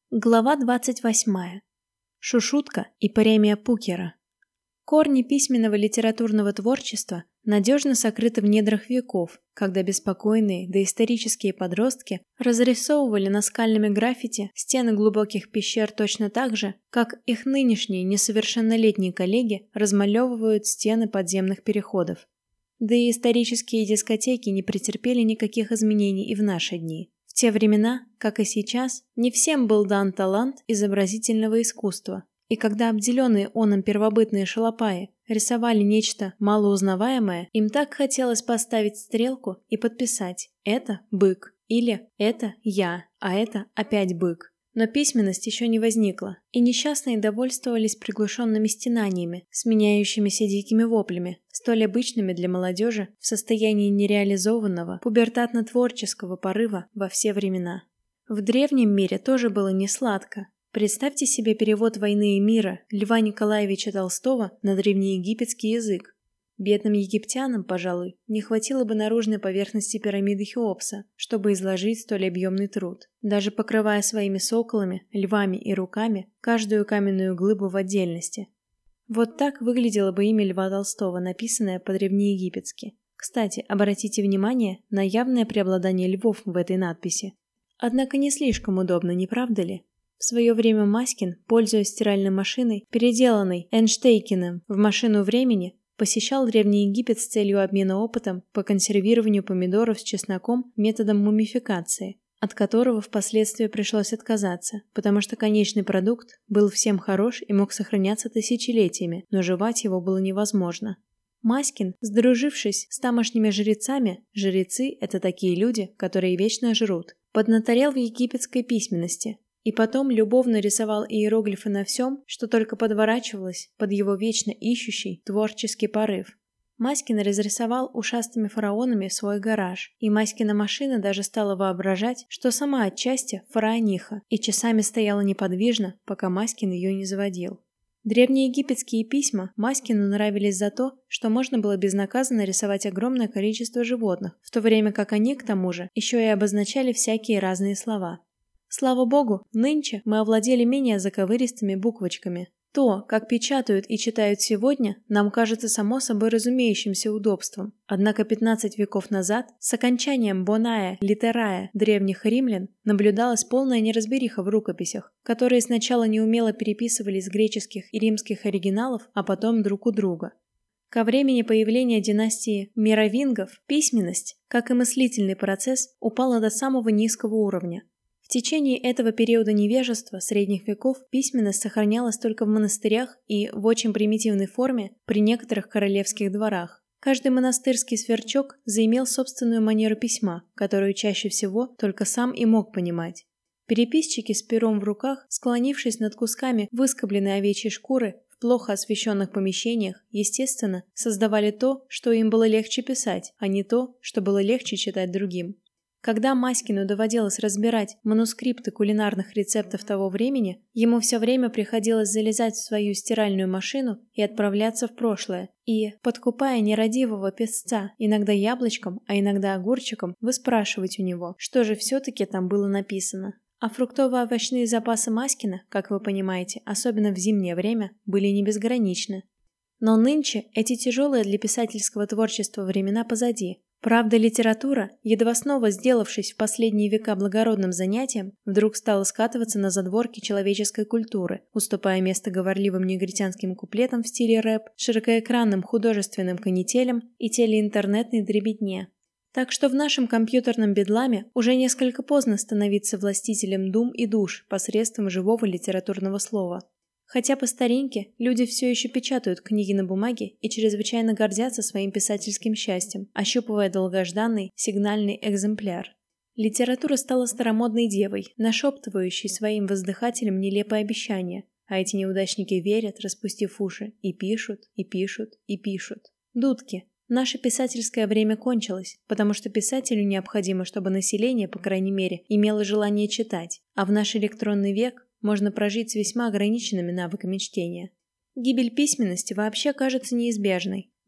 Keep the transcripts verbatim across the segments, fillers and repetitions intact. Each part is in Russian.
Глава двадцать восьмая. Шушутка и паремия Пукера. Корни письменного литературного творчества надежно сокрыты в недрах веков, когда беспокойные доисторические подростки разрисовывали наскальными граффити стены глубоких пещер точно так же, как их нынешние несовершеннолетние коллеги размалевывают стены подземных переходов. Да и исторические дискотеки не претерпели никаких изменений и в наши дни. В те времена, как и сейчас, не всем был дан талант изобразительного искусства, и когда обделенные оном первобытные шалопаи рисовали нечто малоузнаваемое, им так хотелось поставить стрелку и подписать «это бык» или «это я, а это опять бык». Но письменность еще не возникла, и несчастные довольствовались приглушенными стенаниями, сменяющимися дикими воплями, столь обычными для молодежи в состоянии нереализованного пубертатно-творческого порыва во все времена. В древнем мире тоже было не сладко. Представьте себе перевод «Войны и мира» Льва Николаевича Толстого на древнеегипетский язык. Бедным египтянам, пожалуй, не хватило бы наружной поверхности пирамиды Хеопса, чтобы изложить столь объемный труд, даже покрывая своими соколами, львами и руками каждую каменную глыбу в отдельности. Вот так выглядело бы имя Льва Толстого, написанное по-древнеегипетски. Кстати, обратите внимание на явное преобладание львов в этой надписи. Однако не слишком удобно, не правда ли? В свое время Маськин, пользуясь стиральной машиной, переделанной Эйнштейкиным в машину времени, посещал Древний Египет с целью обмена опытом по консервированию помидоров с чесноком методом мумификации, от которого впоследствии пришлось отказаться, потому что конечный продукт был всем хорош и мог сохраняться тысячелетиями, но жевать его было невозможно. Маськин, сдружившись с тамошними жрецами, жрецы – это такие люди, которые вечно жрут, поднаторел в египетской письменности, и потом любовно рисовал иероглифы на всем, что только подворачивалось под его вечно ищущий творческий порыв. Маськин разрисовал ушастыми фараонами свой гараж, и Маськина машина даже стала воображать, что сама отчасти фараониха, и часами стояла неподвижно, пока Маськин ее не заводил. Древнеегипетские письма Маськину нравились за то, что можно было безнаказанно рисовать огромное количество животных, в то время как они, к тому же, еще и обозначали всякие разные слова. Слава богу, нынче мы овладели менее заковыристыми буквочками. То, как печатают и читают сегодня, нам кажется само собой разумеющимся удобством. Однако пятнадцать веков назад, с окончанием боная литерая древних римлян, наблюдалась полная неразбериха в рукописях, которые сначала неумело переписывались с греческих и римских оригиналов, а потом друг у друга. Ко времени появления династии Меровингов письменность, как и мыслительный процесс, упала до самого низкого уровня. В течение этого периода невежества средних веков письменность сохранялась только в монастырях и в очень примитивной форме при некоторых королевских дворах. Каждый монастырский сверчок заимел собственную манеру письма, которую чаще всего только сам и мог понимать. Переписчики с пером в руках, склонившись над кусками выскобленной овечьей шкуры в плохо освещенных помещениях, естественно, создавали то, что им было легче писать, а не то, что было легче читать другим. Когда Маськину доводилось разбирать манускрипты кулинарных рецептов того времени, ему все время приходилось залезать в свою стиральную машину и отправляться в прошлое, и, подкупая нерадивого песца, иногда яблочком, а иногда огурчиком, выспрашивать у него, что же все-таки там было написано. А фруктово-овощные запасы Маськина, как вы понимаете, особенно в зимнее время, были не безграничны. Но нынче эти тяжелые для писательского творчества времена позади. Правда, литература, едва снова сделавшись в последние века благородным занятием, вдруг стала скатываться на задворки человеческой культуры, уступая место говорливым негритянским куплетам в стиле рэп, широкоэкранным художественным канителям и телеинтернетной дребедне. Так что в нашем компьютерном бедламе уже несколько поздно становиться властителем дум и душ посредством живого литературного слова. Хотя по старинке люди все еще печатают книги на бумаге и чрезвычайно гордятся своим писательским счастьем, ощупывая долгожданный сигнальный экземпляр. Литература стала старомодной девой, нашептывающей своим воздыхателям нелепые обещания, а эти неудачники верят, распустив уши, и пишут, и пишут, и пишут. Дудки. Наше писательское время кончилось, потому что писателю необходимо, чтобы население, по крайней мере, имело желание читать, а в наш электронный век можно прожить с весьма ограниченными навыками чтения. Гибель письменности вообще кажется неизбежной.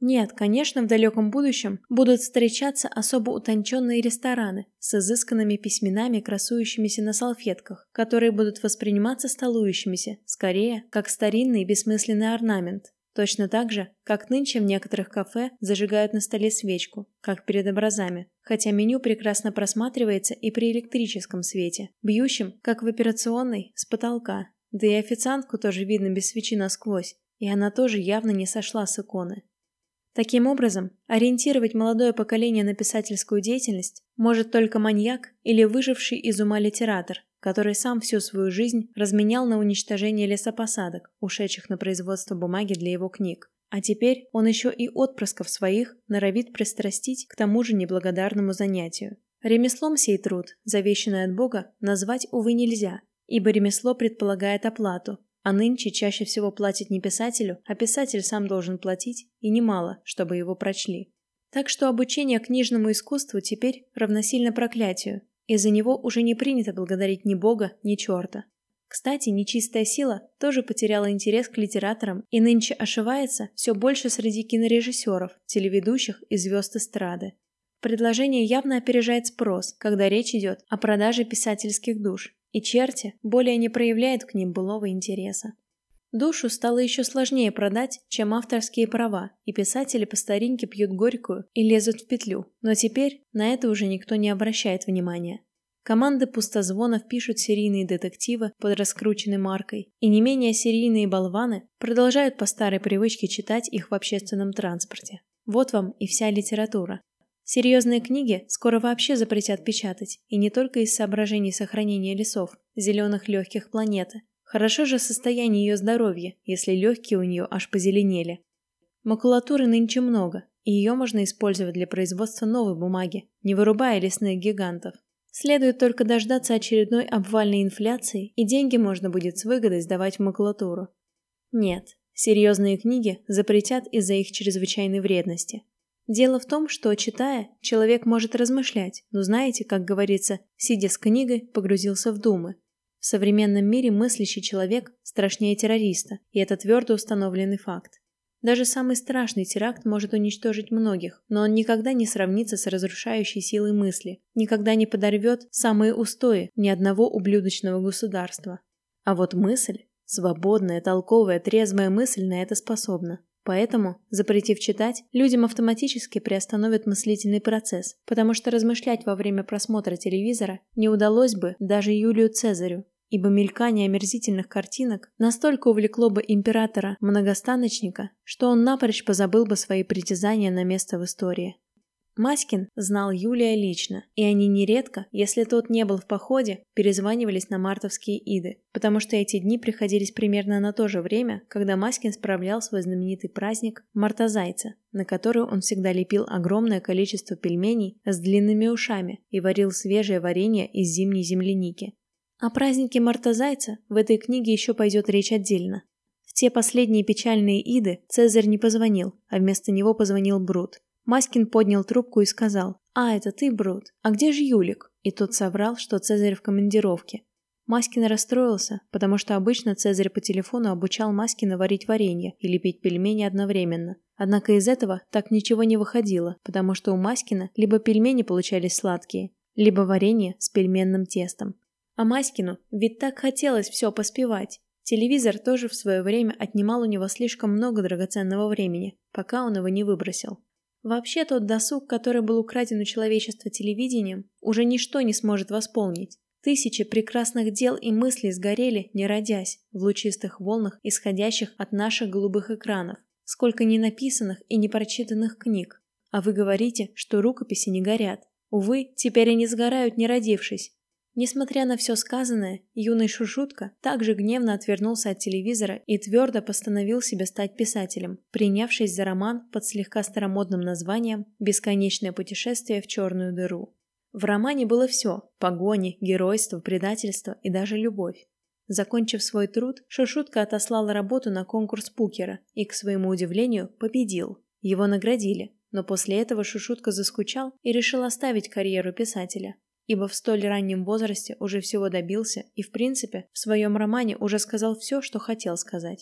Нет, конечно, в далеком будущем будут встречаться особо утонченные рестораны с изысканными письменами, красующимися на салфетках, которые будут восприниматься столующимися, скорее, как старинный бессмысленный орнамент. Точно так же, как нынче в некоторых кафе зажигают на столе свечку, как перед образами, хотя меню прекрасно просматривается и при электрическом свете, бьющем, как в операционной, с потолка. Да и официантку тоже видно без свечи насквозь, и она тоже явно не сошла с иконы. Таким образом, ориентировать молодое поколение на писательскую деятельность может только маньяк или выживший из ума литератор, который сам всю свою жизнь разменял на уничтожение лесопосадок, ушедших на производство бумаги для его книг. А теперь он еще и отпрысков своих норовит пристрастить к тому же неблагодарному занятию. Ремеслом сей труд, завещанный от Бога, назвать, увы, нельзя, ибо ремесло предполагает оплату. А нынче чаще всего платят не писателю, а писатель сам должен платить, и немало, чтобы его прочли. Так что обучение книжному искусству теперь равносильно проклятию, и за него уже не принято благодарить ни Бога, ни черта. Кстати, нечистая сила тоже потеряла интерес к литераторам и нынче ошивается все больше среди кинорежиссеров, телеведущих и звезд эстрады. Предложение явно опережает спрос, когда речь идет о продаже писательских душ. И черти более не проявляют к ним былого интереса. Душу стало еще сложнее продать, чем авторские права, и писатели по старинке пьют горькую и лезут в петлю, но теперь на это уже никто не обращает внимания. Команды пустозвонов пишут серийные детективы под раскрученной маркой, и не менее серийные болваны продолжают по старой привычке читать их в общественном транспорте. Вот вам и вся литература. Серьезные книги скоро вообще запретят печатать, и не только из соображений сохранения лесов, зеленых легких планеты. Хорошо же состояние ее здоровья, если легкие у нее аж позеленели. Макулатуры нынче много, и ее можно использовать для производства новой бумаги, не вырубая лесных гигантов. Следует только дождаться очередной обвальной инфляции, и деньги можно будет с выгодой сдавать в макулатуру. Нет, серьезные книги запретят из-за их чрезвычайной вредности. Дело в том, что, читая, человек может размышлять, но знаете, как говорится, сидя с книгой, погрузился в думы. В современном мире мыслящий человек страшнее террориста, и это твердо установленный факт. Даже самый страшный теракт может уничтожить многих, но он никогда не сравнится с разрушающей силой мысли, никогда не подорвет самые устои ни одного ублюдочного государства. А вот мысль, свободная, толковая, трезвая мысль на это способна. Поэтому, запретив читать, людям автоматически приостановят мыслительный процесс, потому что размышлять во время просмотра телевизора не удалось бы даже Юлию Цезарю, ибо мелькание омерзительных картинок настолько увлекло бы императора-многостаночника, что он напрочь позабыл бы свои притязания на место в истории. Маськин знал Юлия лично, и они нередко, если тот не был в походе, перезванивались на мартовские иды, потому что эти дни приходились примерно на то же время, когда Маськин справлял свой знаменитый праздник Мартозайца, на который он всегда лепил огромное количество пельменей с длинными ушами и варил свежее варенье из зимней земляники. О празднике Мартозайца в этой книге еще пойдет речь отдельно. В те последние печальные иды Цезарь не позвонил, а вместо него позвонил Брут. Маськин поднял трубку и сказал: «А, это ты, Брут? А где же Юлик?» И тот соврал, что Цезарь в командировке. Маськин расстроился, потому что обычно Цезарь по телефону обучал Маськина варить варенье и лепить пельмени одновременно. Однако из этого так ничего не выходило, потому что у Маськина либо пельмени получались сладкие, либо варенье с пельменным тестом. А Маськину ведь так хотелось все поспевать. Телевизор тоже в свое время отнимал у него слишком много драгоценного времени, пока он его не выбросил. Вообще тот досуг, который был украден у человечества телевидением, уже ничто не сможет восполнить. Тысячи прекрасных дел и мыслей сгорели, не родясь, в лучистых волнах, исходящих от наших голубых экранов. Сколько ненаписанных и непрочитанных книг. А вы говорите, что рукописи не горят. Увы, теперь они сгорают, не родившись. Несмотря на все сказанное, юный Шушутка также гневно отвернулся от телевизора и твердо постановил себе стать писателем, принявшись за роман под слегка старомодным названием «Бесконечное путешествие в черную дыру». В романе было все – погони, геройство, предательство и даже любовь. Закончив свой труд, Шушутка отослал работу на конкурс Пукера и, к своему удивлению, победил. Его наградили, но после этого Шушутка заскучал и решил оставить карьеру писателя. Ибо в столь раннем возрасте уже всего добился и, в принципе, в своем романе уже сказал все, что хотел сказать.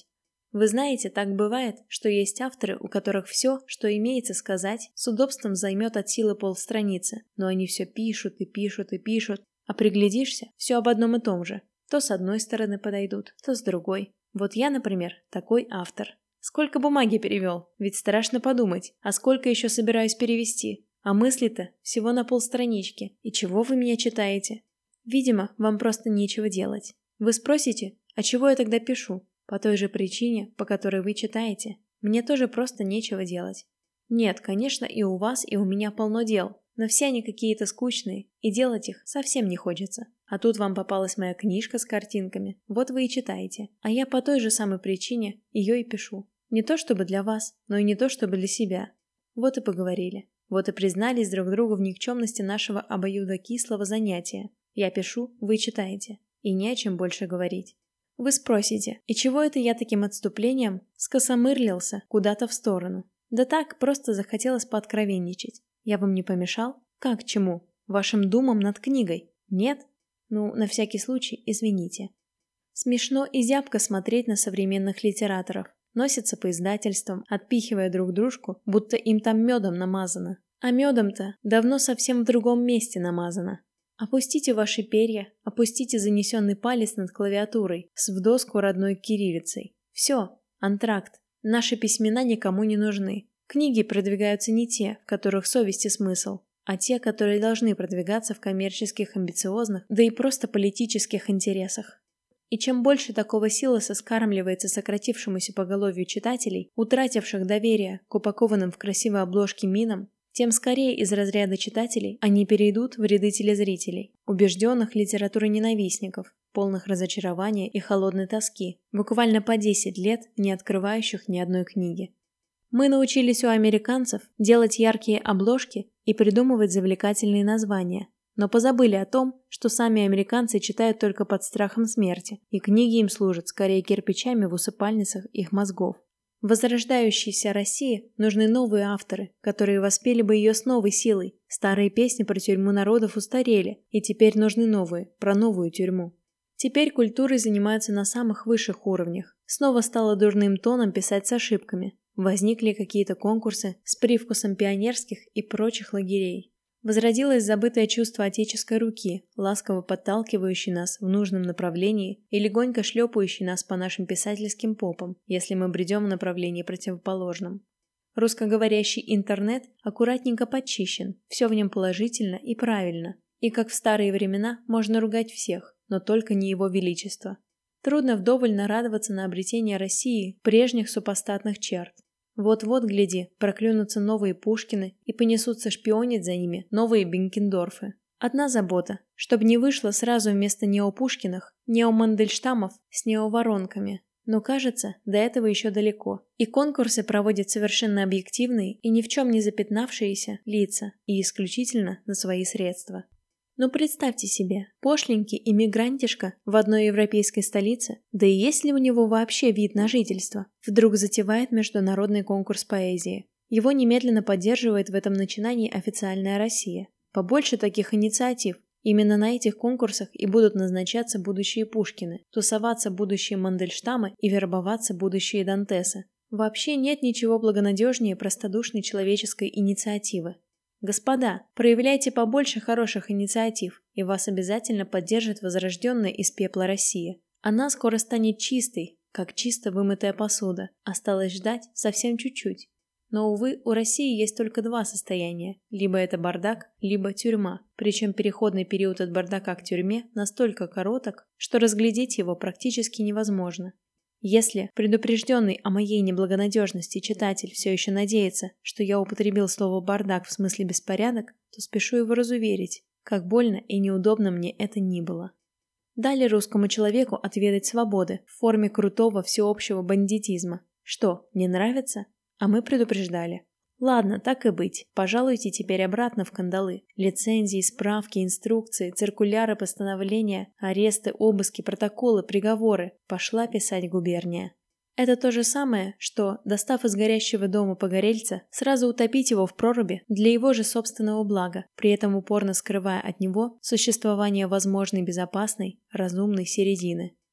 Вы знаете, так бывает, что есть авторы, у которых все, что имеется сказать, с удобством займет от силы полстраницы, но они все пишут и пишут и пишут, а приглядишься, все об одном и том же. То с одной стороны подойдут, то с другой. Вот я, например, такой автор. Сколько бумаги перевел? Ведь страшно подумать, а сколько еще собираюсь перевести? А мысли-то всего на полстранички. И чего вы меня читаете? Видимо, вам просто нечего делать. Вы спросите, а чего я тогда пишу? По той же причине, по которой вы читаете. Мне тоже просто нечего делать. Нет, конечно, и у вас, и у меня полно дел, но все они какие-то скучные, и делать их совсем не хочется. А тут вам попалась моя книжка с картинками, вот вы и читаете. А я по той же самой причине ее и пишу. Не то чтобы для вас, но и не то чтобы для себя. Вот и поговорили. Вот и признались друг другу в никчемности нашего обоюдокислого занятия. Я пишу, вы читаете. И не о чем больше говорить. Вы спросите, и чего это я таким отступлением скосомырлился куда-то в сторону? Да так, просто захотелось пооткровенничать. Я вам не помешал? Как чему? Вашим думам над книгой? Нет? Ну, на всякий случай, извините. Смешно и зябко смотреть на современных литераторов. Носятся по издательствам, отпихивая друг дружку, будто им там медом намазано. А медом-то давно совсем в другом месте намазано. Опустите ваши перья, опустите занесенный палец над клавиатурой с в доску родной кириллицей. Все, антракт. Наши письмена никому не нужны. Книги продвигаются не те, в которых совесть и смысл, а те, которые должны продвигаться в коммерческих, амбициозных, да и просто политических интересах. И чем больше такого силоса скармливается сократившемуся поголовью читателей, утративших доверие к упакованным в красивой обложке минам, тем скорее из разряда читателей они перейдут в ряды телезрителей, убежденных литературоненавистников, полных разочарования и холодной тоски, буквально по десять лет не открывающих ни одной книги. Мы научились у американцев делать яркие обложки и придумывать завлекательные названия, но позабыли о том, что сами американцы читают только под страхом смерти, и книги им служат скорее кирпичами в усыпальницах их мозгов. Возрождающейся России нужны новые авторы, которые воспели бы ее с новой силой. Старые песни про тюрьму народов устарели, и теперь нужны новые, про новую тюрьму. Теперь культурой занимаются на самых высших уровнях. Снова стало дурным тоном писать с ошибками. Возникли какие-то конкурсы с привкусом пионерских и прочих лагерей. Возродилось забытое чувство отеческой руки, ласково подталкивающей нас в нужном направлении и легонько шлепающей нас по нашим писательским попам, если мы бредем в направлении противоположном. Русскоговорящий интернет аккуратненько подчищен, все в нем положительно и правильно. И как в старые времена можно ругать всех, но только не его величество. Трудно вдоволь нарадоваться на обретение России прежних супостатных черт. Вот-вот, гляди, проклюнутся новые Пушкины и понесутся шпионить за ними новые Бенкендорфы. Одна забота, чтобы не вышло сразу вместо неопушкиных неомандельштамов с неоворонками. Но кажется, до этого еще далеко. И конкурсы проводят совершенно объективные и ни в чем не запятнавшиеся лица и исключительно на свои средства. Но представьте себе, пошленький иммигрантишка в одной европейской столице, да и есть ли у него вообще вид на жительство, вдруг затевает международный конкурс поэзии. Его немедленно поддерживает в этом начинании официальная Россия. Побольше таких инициатив. Именно на этих конкурсах и будут назначаться будущие Пушкины, тусоваться будущие Мандельштамы и вербоваться будущие Дантесы. Вообще нет ничего благонадежнее простодушной человеческой инициативы. Господа, проявляйте побольше хороших инициатив, и вас обязательно поддержит возрожденная из пепла Россия. Она скоро станет чистой, как чисто вымытая посуда. Осталось ждать совсем чуть-чуть. Но, увы, у России есть только два состояния. Либо это бардак, либо тюрьма. Причем переходный период от бардака к тюрьме настолько короток, что разглядеть его практически невозможно. Если предупрежденный о моей неблагонадежности читатель все еще надеется, что я употребил слово «бардак» в смысле «беспорядок», то спешу его разуверить, как больно и неудобно мне это ни было. Дали русскому человеку отведать свободы в форме крутого всеобщего бандитизма. Что, не нравится? А мы предупреждали. Ладно, так и быть, пожалуйте теперь обратно в кандалы. Лицензии, справки, инструкции, циркуляры, постановления, аресты, обыски, протоколы, приговоры. Пошла писать губерния. Это то же самое, что, достав из горящего дома погорельца, сразу утопить его в проруби для его же собственного блага, при этом упорно скрывая от него существование возможной безопасной, разумной середины.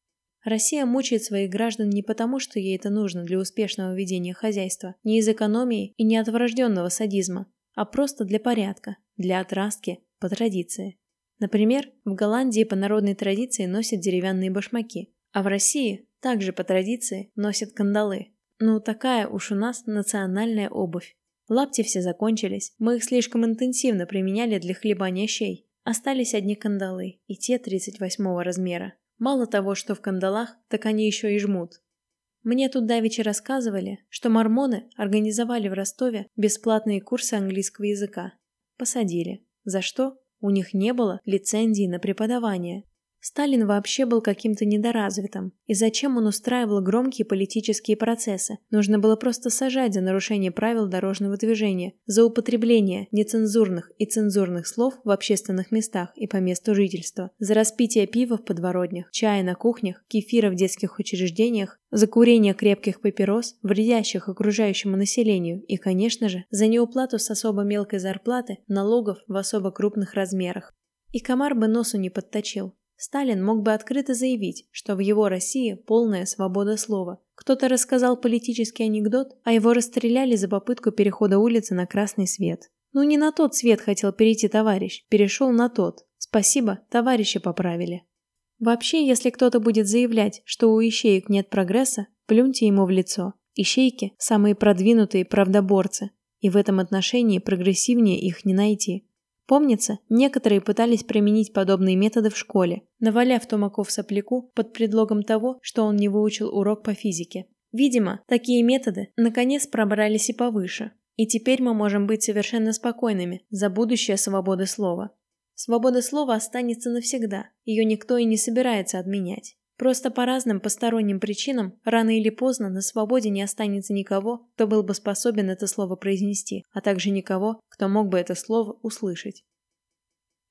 Россия мучает своих граждан не потому, что ей это нужно для успешного ведения хозяйства, не из экономии и не от врожденного садизма, а просто для порядка, для отрастки, по традиции. Например, в Голландии по народной традиции носят деревянные башмаки, а в России также по традиции носят кандалы. Ну, такая уж у нас национальная обувь. Лапти все закончились, мы их слишком интенсивно применяли для хлебания щей. Остались одни кандалы, и те тридцать восьмого размера. Мало того, что в кандалах, так они еще и жмут. Мне тут давеча рассказывали, что мормоны организовали в Ростове бесплатные курсы английского языка. Посадили. За что? У них не было лицензии на преподавание. Сталин вообще был каким-то недоразвитым. И зачем он устраивал громкие политические процессы? Нужно было просто сажать за нарушение правил дорожного движения, за употребление нецензурных и цензурных слов в общественных местах и по месту жительства, за распитие пива в подворотнях, чая на кухнях, кефира в детских учреждениях, за курение крепких папирос, вредящих окружающему населению и, конечно же, за неуплату с особо мелкой зарплаты налогов в особо крупных размерах. И комар бы носу не подточил. Сталин мог бы открыто заявить, что в его России полная свобода слова. Кто-то рассказал политический анекдот, а его расстреляли за попытку перехода улицы на красный свет. Ну не на тот свет хотел перейти товарищ, перешел на тот. Спасибо, товарища поправили. Вообще, если кто-то будет заявлять, что у ищеек нет прогресса, плюньте ему в лицо. Ищейки – самые продвинутые правдоборцы, и в этом отношении прогрессивнее их не найти. Помнится, некоторые пытались применить подобные методы в школе, наваляв тумаков сопляку под предлогом того, что он не выучил урок по физике. Видимо, такие методы наконец пробрались и повыше. И теперь мы можем быть совершенно спокойными за будущее свободы слова. Свобода слова останется навсегда, ее никто и не собирается отменять. Просто по разным посторонним причинам рано или поздно на свободе не останется никого, кто был бы способен это слово произнести, а также никого, кто мог бы это слово услышать.